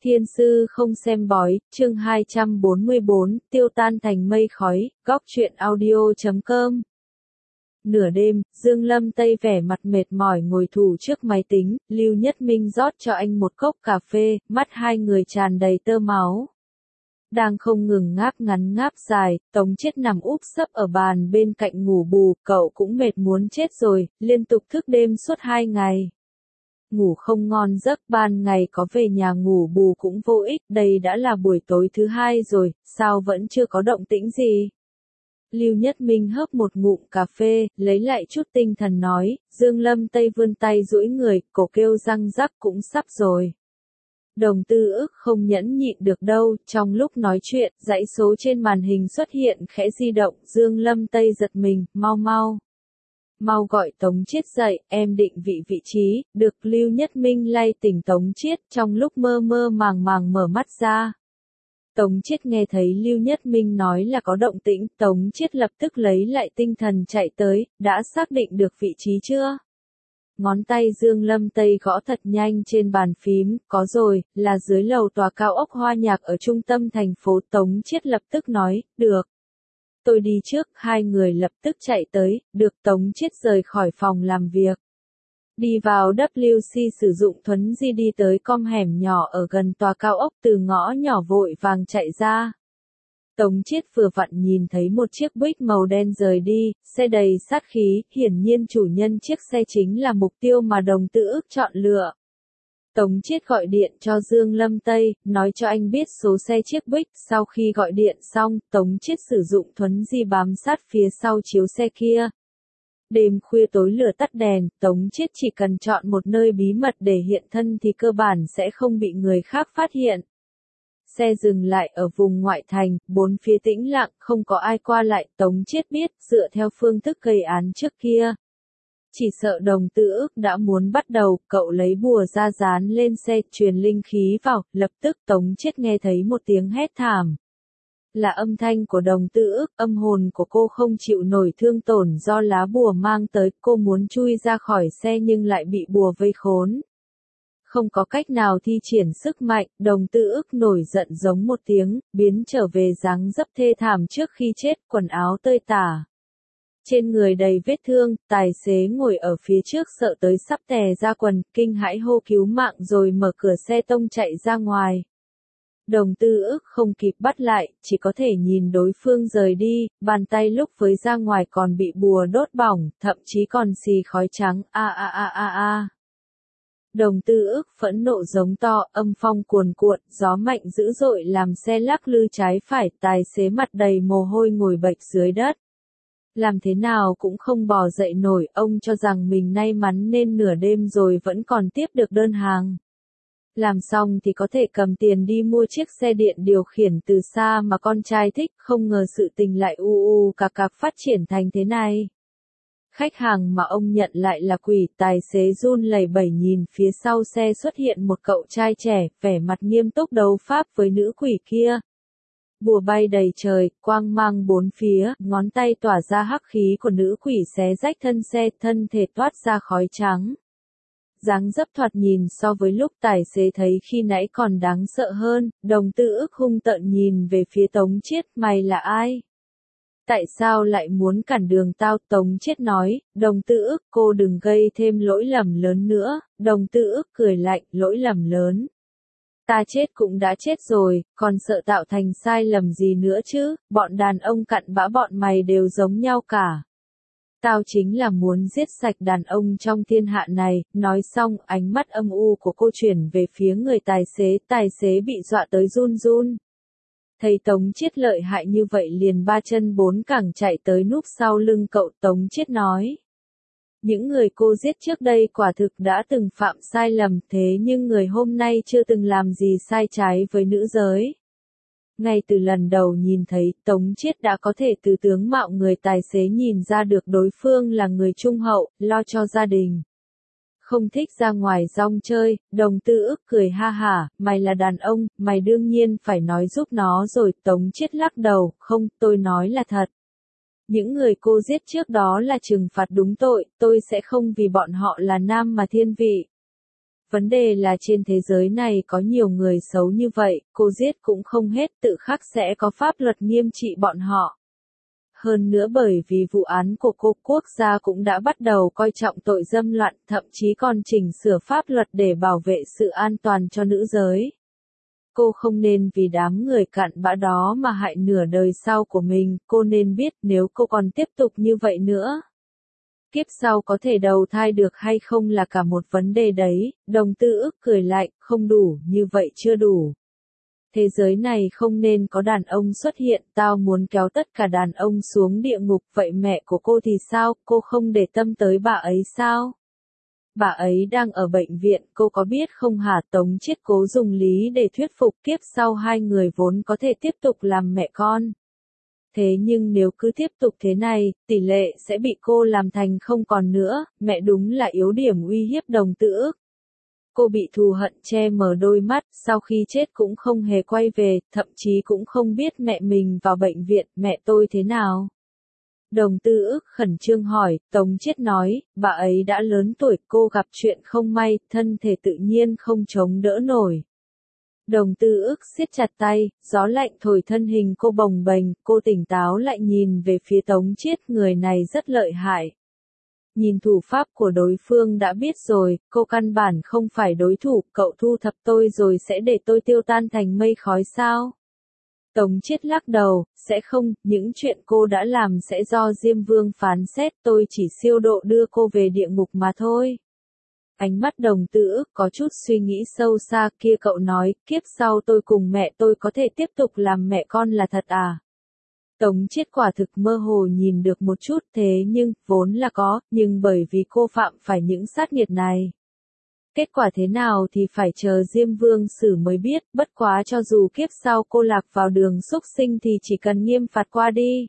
Thiên sư không xem bói, chương 244, tiêu tan thành mây khói, góc truyện audio.com. Nửa đêm, Dương Lâm Tây vẻ mặt mệt mỏi ngồi thủ trước máy tính, Lưu Nhất Minh rót cho anh một cốc cà phê, mắt hai người tràn đầy tơ máu. Đang không ngừng ngáp ngắn ngáp dài, Tống Chiết nằm úp sấp ở bàn bên cạnh ngủ bù, cậu cũng mệt muốn chết rồi, liên tục thức đêm suốt 2 ngày. Ngủ không ngon giấc, ban ngày có về nhà ngủ bù cũng vô ích, đây đã là buổi tối thứ 2 rồi, sao vẫn chưa có động tĩnh gì? Lưu Nhất Minh hớp một ngụm cà phê, lấy lại chút tinh thần nói, Dương Lâm Tây vươn tay duỗi người, cổ kêu răng rắc cũng sắp rồi. Đồng Tư Ức không nhẫn nhịn được đâu, trong lúc nói chuyện, dãy số trên màn hình xuất hiện khẽ di động, Dương Lâm Tây giật mình, mau gọi Tống Chiết dậy, em định vị trí, được Lưu Nhất Minh lay tỉnh Tống Chiết trong lúc mơ mơ màng màng mở mắt ra. Tống Chiết nghe thấy Lưu Nhất Minh nói là có động tĩnh, Tống Chiết lập tức lấy lại tinh thần chạy tới, đã xác định được vị trí chưa? Ngón tay Dương Lâm Tây gõ thật nhanh trên bàn phím, có rồi, là dưới lầu tòa cao ốc Hoa Nhạc ở trung tâm thành phố. Tống Chiết lập tức nói, được. Tôi đi trước, hai người lập tức chạy tới, được Tống Chiết rời khỏi phòng làm việc. Đi vào WC sử dụng thuấn di đi tới con hẻm nhỏ ở gần tòa cao ốc, từ ngõ nhỏ vội vàng chạy ra. Tống Chiết vừa vặn nhìn thấy một chiếc Buick màu đen rời đi, xe đầy sát khí, hiển nhiên chủ nhân chiếc xe chính là mục tiêu mà Đồng Tư Ức chọn lựa. Tống Chiết gọi điện cho Dương Lâm Tây, nói cho anh biết số xe chiếc Buick, sau khi gọi điện xong, Tống Chiết sử dụng thuấn di bám sát phía sau chiếu xe kia. Đêm khuya tối lửa tắt đèn, Tống Chiết chỉ cần chọn một nơi bí mật để hiện thân thì cơ bản sẽ không bị người khác phát hiện. Xe dừng lại ở vùng ngoại thành, bốn phía tĩnh lặng, không có ai qua lại, Tống Chiết biết, dựa theo phương thức gây án trước kia. Chỉ sợ Đồng Tư Ức đã muốn bắt đầu, cậu lấy bùa ra dán lên xe, truyền linh khí vào, lập tức Tống Chiết nghe thấy một tiếng hét thảm. Là âm thanh của Đồng Tư Ức, âm hồn của cô không chịu nổi thương tổn do lá bùa mang tới, cô muốn chui ra khỏi xe nhưng lại bị bùa vây khốn. Không có cách nào thi triển sức mạnh, Đồng Tư Ức nổi giận giống một tiếng, biến trở về dáng dấp thê thảm trước khi chết, quần áo tơi tả. Trên người đầy vết thương, tài xế ngồi ở phía trước sợ tới sắp tè ra quần, kinh hãi hô cứu mạng rồi mở cửa xe tông chạy ra ngoài. Đồng Tư Ức không kịp bắt lại, chỉ có thể nhìn đối phương rời đi, bàn tay lúc với ra ngoài còn bị bùa đốt bỏng, thậm chí còn xì khói trắng, a. Đồng Tư Ức phẫn nộ giống to, âm phong cuồn cuộn, gió mạnh dữ dội làm xe lắc lư trái phải, tài xế mặt đầy mồ hôi ngồi bệt dưới đất. Làm thế nào cũng không bò dậy nổi, ông cho rằng mình may mắn nên nửa đêm rồi vẫn còn tiếp được đơn hàng. Làm xong thì có thể cầm tiền đi mua chiếc xe điện điều khiển từ xa mà con trai thích, không ngờ sự tình lại cạc phát triển thành thế này. Khách hàng mà ông nhận lại là quỷ, tài xế run lẩy bẩy nhìn phía sau xe xuất hiện một cậu trai trẻ, vẻ mặt nghiêm túc đấu pháp với nữ quỷ kia. Bùa bay đầy trời, quang mang bốn phía, ngón tay tỏa ra hắc khí của nữ quỷ xé rách thân xe, thân thể toát ra khói trắng. Dáng dấp thoạt nhìn so với lúc tài xế thấy khi nãy còn đáng sợ hơn, Đồng Tư Ức hung tợn nhìn về phía Tống Chiết, mày là ai? Tại sao lại muốn cản đường tao? Tống Chiết nói, Đồng Tư Ức cô đừng gây thêm lỗi lầm lớn nữa. Đồng Tư Ức cười lạnh, lỗi lầm lớn. Ta chết cũng đã chết rồi, còn sợ tạo thành sai lầm gì nữa chứ, bọn đàn ông cặn bã bọn mày đều giống nhau cả. Tao chính là muốn giết sạch đàn ông trong thiên hạ này, nói xong ánh mắt âm u của cô chuyển về phía người tài xế bị dọa tới run run. Thấy Tống Chiết lợi hại như vậy liền ba chân bốn cẳng chạy tới núp sau lưng cậu. Tống Chiết nói. Những người cô giết trước đây quả thực đã từng phạm sai lầm, thế nhưng người hôm nay chưa từng làm gì sai trái với nữ giới. Ngay từ lần đầu nhìn thấy, Tống Chiết đã có thể từ tướng mạo người tài xế nhìn ra được đối phương là người trung hậu, lo cho gia đình. Không thích ra ngoài rong chơi, Đồng Tư Ức cười ha hả, mày là đàn ông, mày đương nhiên phải nói giúp nó rồi. Tống Chiết lắc đầu, không, tôi nói là thật. Những người cô giết trước đó là trừng phạt đúng tội, tôi sẽ không vì bọn họ là nam mà thiên vị. Vấn đề là trên thế giới này có nhiều người xấu như vậy, cô giết cũng không hết, tự khắc sẽ có pháp luật nghiêm trị bọn họ. Hơn nữa bởi vì vụ án của cô, quốc gia cũng đã bắt đầu coi trọng tội dâm loạn, thậm chí còn chỉnh sửa pháp luật để bảo vệ sự an toàn cho nữ giới. Cô không nên vì đám người cặn bã đó mà hại nửa đời sau của mình, cô nên biết nếu cô còn tiếp tục như vậy nữa, kiếp sau có thể đầu thai được hay không là cả một vấn đề đấy. Đồng Tư Ức cười lạnh, không đủ, như vậy chưa đủ. Thế giới này không nên có đàn ông xuất hiện, tao muốn kéo tất cả đàn ông xuống địa ngục, vậy mẹ của cô thì sao, cô không để tâm tới bà ấy sao? Bà ấy đang ở bệnh viện, cô có biết không hả? Tống Chiết cố dùng lý để thuyết phục, kiếp sau hai người vốn có thể tiếp tục làm mẹ con. Thế nhưng nếu cứ tiếp tục thế này, tỷ lệ sẽ bị cô làm thành không còn nữa, mẹ đúng là yếu điểm uy hiếp Đồng Tư Ức. Cô bị thù hận che mờ đôi mắt, sau khi chết cũng không hề quay về, thậm chí cũng không biết mẹ mình vào bệnh viện, mẹ tôi thế nào. Đồng Tư Ức khẩn trương hỏi, Tống Chiết nói, bà ấy đã lớn tuổi, cô gặp chuyện không may, thân thể tự nhiên không chống đỡ nổi. Đồng Tư Ức siết chặt tay, gió lạnh thổi thân hình cô bồng bềnh, cô tỉnh táo lại nhìn về phía Tống Chiết, người này rất lợi hại. Nhìn thủ pháp của đối phương đã biết rồi, cô căn bản không phải đối thủ, cậu thu thập tôi rồi sẽ để tôi tiêu tan thành mây khói sao? Tống Chiết lắc đầu, sẽ không, những chuyện cô đã làm sẽ do Diêm Vương phán xét, tôi chỉ siêu độ đưa cô về địa ngục mà thôi. Ánh mắt Đồng Tư Ức có chút suy nghĩ sâu xa, kia cậu nói, kiếp sau tôi cùng mẹ tôi có thể tiếp tục làm mẹ con là thật à? Tống Chiết quả thực mơ hồ nhìn được một chút, thế nhưng, vốn là có, nhưng bởi vì cô phạm phải những sát nghiệt này. Kết quả thế nào thì phải chờ Diêm Vương xử mới biết, bất quá cho dù kiếp sau cô lạc vào đường súc sinh thì chỉ cần nghiêm phạt qua đi.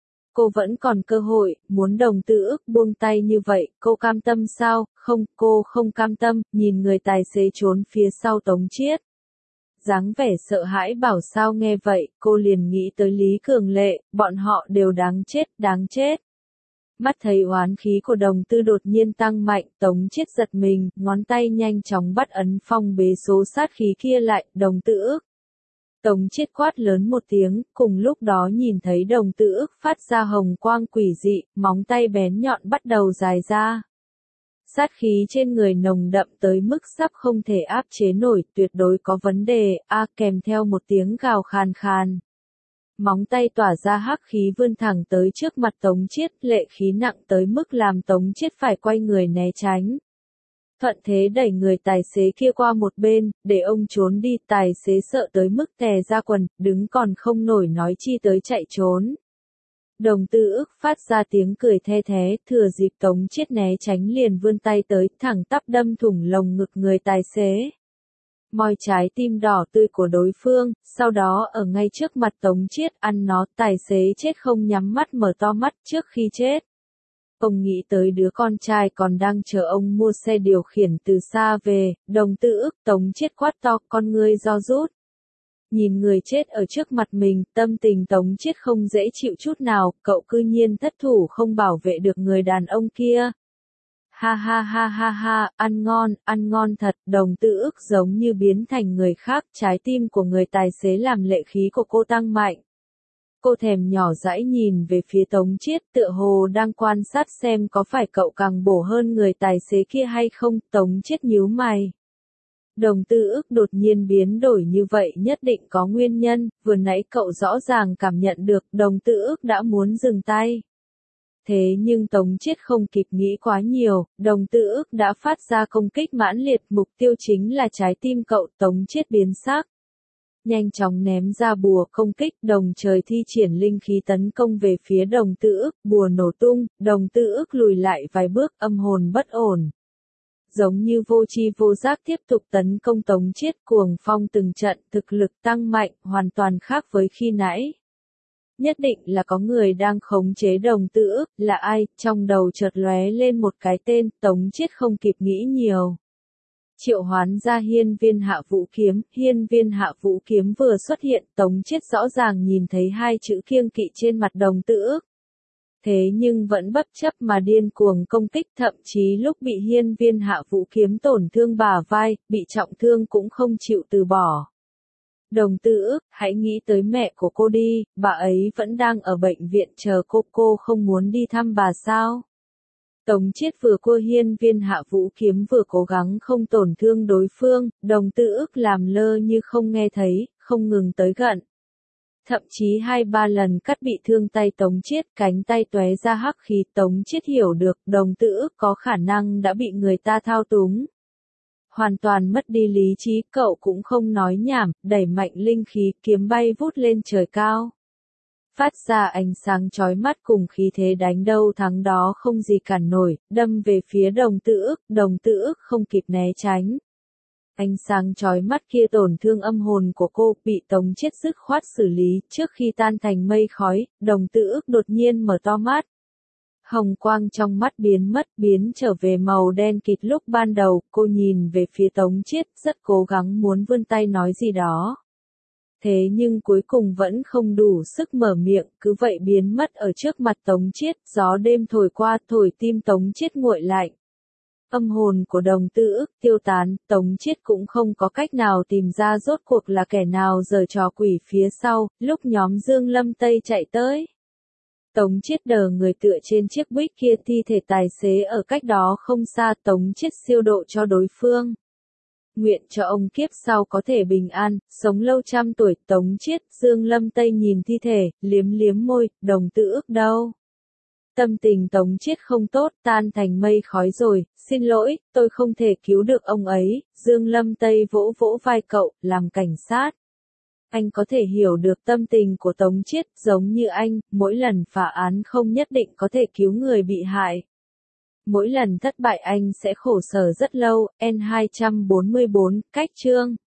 Cô vẫn còn cơ hội, muốn Đồng Tư Ức buông tay như vậy, cô cam tâm sao? Không, cô không cam tâm, nhìn người tài xế trốn phía sau Tống Chiết. Dáng vẻ sợ hãi bảo sao nghe vậy, cô liền nghĩ tới Lý Cường Lệ, bọn họ đều đáng chết, đáng chết. Mắt thấy oán khí của Đồng Tư đột nhiên tăng mạnh, Tống Chiết giật mình, ngón tay nhanh chóng bắt ấn phong bế số sát khí kia lại, Đồng Tư Ức. Tống Chiết quát lớn một tiếng, cùng lúc đó nhìn thấy Đồng Tư Ức phát ra hồng quang quỷ dị, móng tay bén nhọn bắt đầu dài ra. Sát khí trên người nồng đậm tới mức sắp không thể áp chế nổi, tuyệt đối có vấn đề, kèm theo một tiếng gào khàn khàn. Móng tay tỏa ra hắc khí vươn thẳng tới trước mặt Tống Chiết, lệ khí nặng tới mức làm Tống Chiết phải quay người né tránh. Thuận thế đẩy người tài xế kia qua một bên, để ông trốn đi, tài xế sợ tới mức tè ra quần, đứng còn không nổi nói chi tới chạy trốn. Đồng Tư Ức phát ra tiếng cười the thé, thừa dịp Tống Chiết né tránh liền vươn tay tới, thẳng tắp đâm thủng lồng ngực người tài xế. Moi trái tim đỏ tươi của đối phương, sau đó ở ngay trước mặt Tống Chiết ăn nó, tài xế chết không nhắm mắt mở to mắt trước khi chết. Ông nghĩ tới đứa con trai còn đang chờ ông mua xe điều khiển từ xa về, Đồng Tư Ức, Tống Chiết quát to, con ngươi do rút. Nhìn người chết ở trước mặt mình, tâm tình Tống Chiết không dễ chịu chút nào, cậu cư nhiên thất thủ không bảo vệ được người đàn ông kia. Ha ha ha ha ha, ăn ngon thật, Đồng Tư Ức giống như biến thành người khác, trái tim của người tài xế làm lệ khí của cô tăng mạnh. Cô thèm nhỏ dãi nhìn về phía Tống Chiết, tựa hồ đang quan sát xem có phải cậu càng bổ hơn người tài xế kia hay không, Tống Chiết nhíu mày. Đồng Tư Ức đột nhiên biến đổi như vậy nhất định có nguyên nhân, vừa nãy cậu rõ ràng cảm nhận được Đồng Tư Ức đã muốn dừng tay. Thế nhưng Tống Chiết không kịp nghĩ quá nhiều, Đồng Tư Ức đã phát ra công kích mãnh liệt, mục tiêu chính là trái tim cậu, Tống Chiết biến sắc. Nhanh chóng ném ra bùa công kích, đồng trời thi triển linh khí tấn công về phía Đồng Tư Ức, bùa nổ tung, Đồng Tư Ức lùi lại vài bước, âm hồn bất ổn. Giống như vô tri vô giác tiếp tục tấn công Tống Chiết, cuồng phong từng trận, thực lực tăng mạnh, hoàn toàn khác với khi nãy. Nhất định là có người đang khống chế Đồng Tư Ức, là ai, trong đầu chợt lóe lên một cái tên, Tống Chiết không kịp nghĩ nhiều. Triệu hoán ra hiên viên hạ vũ kiếm, hiên viên hạ vũ kiếm vừa xuất hiện, Tống Chiết rõ ràng nhìn thấy hai chữ kiêng kỵ trên mặt Đồng Tư Ức. thế nhưng vẫn bất chấp mà điên cuồng công kích, thậm chí lúc bị hiên viên hạ vũ kiếm tổn thương bả vai, bị trọng thương cũng không chịu từ bỏ. Đồng Tư Ước, hãy nghĩ tới mẹ của cô đi, bà ấy vẫn đang ở bệnh viện chờ cô không muốn đi thăm bà sao? Tống Chiết vừa cua hiên viên hạ vũ kiếm vừa cố gắng không tổn thương đối phương, Đồng Tư Ước làm lơ như không nghe thấy, không ngừng tới gần. Thậm chí 2-3 lần cắt bị thương tay Tống Chiết, cánh tay tóe ra hắc khí. Tống Chiết hiểu được Đồng Tư Ước có khả năng đã bị người ta thao túng. Hoàn toàn mất đi lý trí, cậu cũng không nói nhảm, đẩy mạnh linh khí, kiếm bay vút lên trời cao. Phát ra ánh sáng chói mắt cùng khí thế đánh đâu thắng đó không gì cản nổi, đâm về phía Đồng Tư Ước không kịp né tránh. Ánh sáng chói mắt kia tổn thương âm hồn của cô, bị Tống Chiết dứt khoát xử lý, trước khi tan thành mây khói, Đồng Tư Ước đột nhiên mở to mắt. Hồng quang trong mắt biến mất, biến trở về màu đen kịt lúc ban đầu, cô nhìn về phía Tống Chiết, rất cố gắng muốn vươn tay nói gì đó. Thế nhưng cuối cùng vẫn không đủ sức mở miệng, cứ vậy biến mất ở trước mặt Tống Chiết, gió đêm thổi qua, thổi tim Tống Chiết nguội lạnh. Âm hồn của Đồng Tư Ước tiêu tán, Tống Chiết cũng không có cách nào tìm ra rốt cuộc là kẻ nào giở trò quỷ phía sau, lúc nhóm Dương Lâm Tây chạy tới. Tống Chiết đờ người tựa trên chiếc buýt kia, thi thể tài xế ở cách đó không xa, Tống Chiết siêu độ cho đối phương. Nguyện cho ông kiếp sau có thể bình an, sống lâu trăm tuổi. Tống Chiết, Dương Lâm Tây nhìn thi thể, liếm liếm môi, Đồng Tư Ước đâu? Tâm tình Tống Chiết không tốt, tan thành mây khói rồi, xin lỗi, tôi không thể cứu được ông ấy. Dương Lâm Tây vỗ vỗ vai cậu, làm cảnh sát. Anh có thể hiểu được tâm tình của Tống Chiết, giống như anh, mỗi lần phá án không nhất định có thể cứu người bị hại. Mỗi lần thất bại anh sẽ khổ sở rất lâu. N244, cách chương